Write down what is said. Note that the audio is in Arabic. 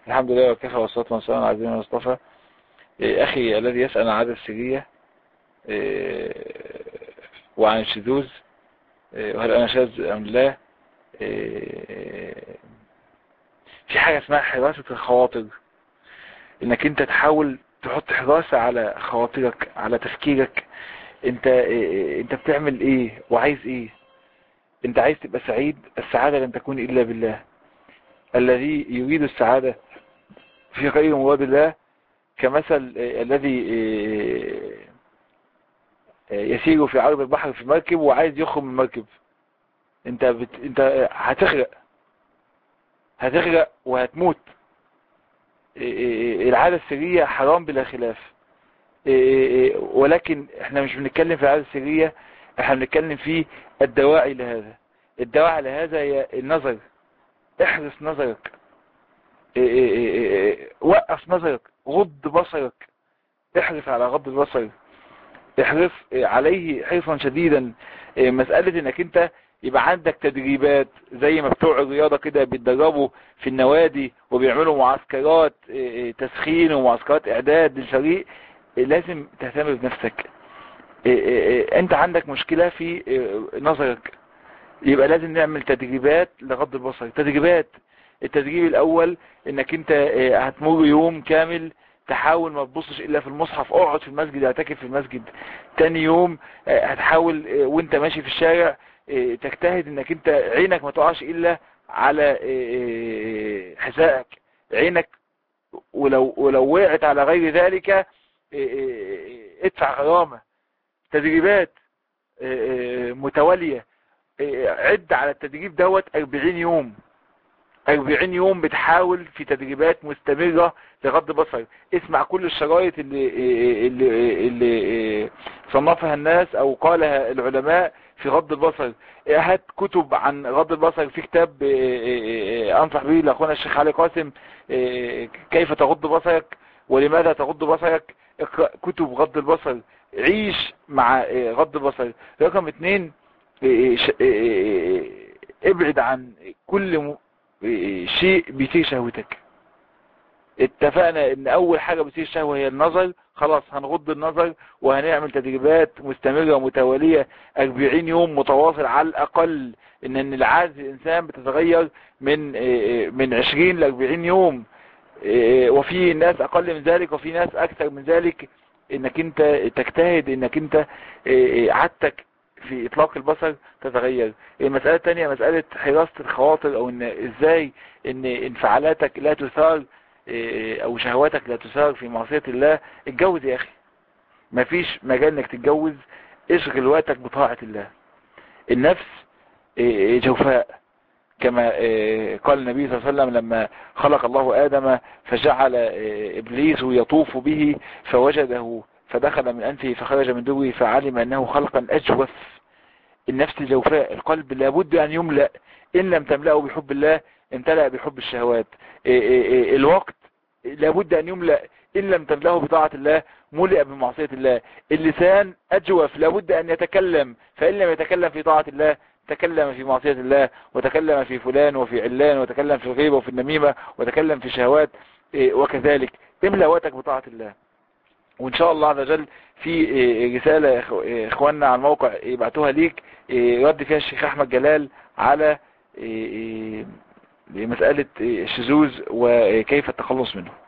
الحمد لله وكفى والصلاة والسلام على عبدنا المصطفى. أخي الذي يسأل عن العادة السرية وعن الشذوذ وهل أنا شاذ أم لا، في حاجة اسمها حراسة الخواطر، إنك أنت تحاول تحط حراسة على خواطرك، على تفكيرك. أنت بتعمل إيه وعايز إيه؟ أنت عايز تبقى سعيد؟ السعادة لن تكون إلا بالله. الذي يريد السعادة في غير مراد الله كمثل الذي يسير في عرض البحر في مركب وعايز يخرج من المركب. انت هتغرق وهتموت. العادة السرية حرام بلا خلاف، ولكن احنا مش بنتكلم في العادة السرية، احنا بنتكلم في الدواعي لهذا. الدواعي لهذا هي النظر. احرص نظرك، وقف نظرك، غض بصرك، احرص على غض البصر، احرص عليه حرصا شديدا. مسألة انك انت يبقى عندك تدريبات زي ما بتوع الرياضة كده بيتدربوا في النوادي وبيعملوا معسكرات تسخين ومعسكرات اعداد للفريق. لازم تهتم بنفسك. انت عندك مشكلة في نظرك، يبقى لازم نعمل تدريبات لغض البصر. التدريب الاول انك انت هتمر يوم كامل تحاول ما تبصش الا في المصحف، اقعد في المسجد، اعتكف في المسجد. تاني يوم هتحاول وانت ماشي في الشارع تجتهد انك انت عينك ما تقعش الا على حذائك. عينك ولو وقعت على غير ذلك ادفع غرامة. تدريبات متوالية. عد على التدريب دوت 40 يوم. 40 يوم بتحاول في تدريبات مستمرة لغض بصر. اسمع كل الشرايط اللي صنفها الناس او قالها العلماء في غض البصر. هات كتب عن غض البصر. في كتاب انصح به لاخونا الشيخ علي قاسم، كيف تغض بصرك ولماذا تغض بصرك. اقرأ كتب غض البصر، عيش مع غض البصر. رقم 2، ابعد عن كل شيء بيثير شهوتك. اتفقنا ان اول حاجة بيثير الشهوة هي النظر، خلاص هنغض النظر وهنعمل تدريبات مستمرة ومتوالية 40 يوم متواصل على الاقل. ان العادة الانسان بتتغير من 20 ل 40 يوم، وفي ناس اقل من ذلك وفي ناس اكثر من ذلك. انك انت تجتهد انك انت عادتك في اطلاق البصر تتغير. المسألة الثانية مسألة حراسة الخواطر، او ان ازاي ان انفعالاتك لا تثار او شهواتك لا تثار في معصية الله. اتجوز يا اخي، مفيش مجال انك تتجوز. اشغل وقتك بطاعة الله. النفس جوفاء، كما قال النبي صلى الله عليه وسلم لما خلق الله آدم فجعل إبليس يطوف به فوجده فدخل من أنفه فخرج من دوره فعلم أنه خلقا أجوف. النفس جوفاء، القلب لابد أن يملأ. إن لم تملأه بحب الله امتلأ بحب الشهوات. الوقت لابد أن يملأ، إن لم تملأه بطاعة الله ملئ بمعصية الله. اللسان أجوف، لابد أن يتكلم، فإن لم يتكلم في طاعة الله تكلم في معصية الله، وتكلم في فلان وفي علان، وتكلم في الغيبة وفي النميمة، وتكلم في شهوات. وكذلك املأ وقتك بطاعة الله. وإن شاء الله عز وجل في رسالة إخواننا على الموقع يبعتوها ليك رد فيها الشيخ أحمد جلال على مسألة الشذوذ وكيف التخلص منه.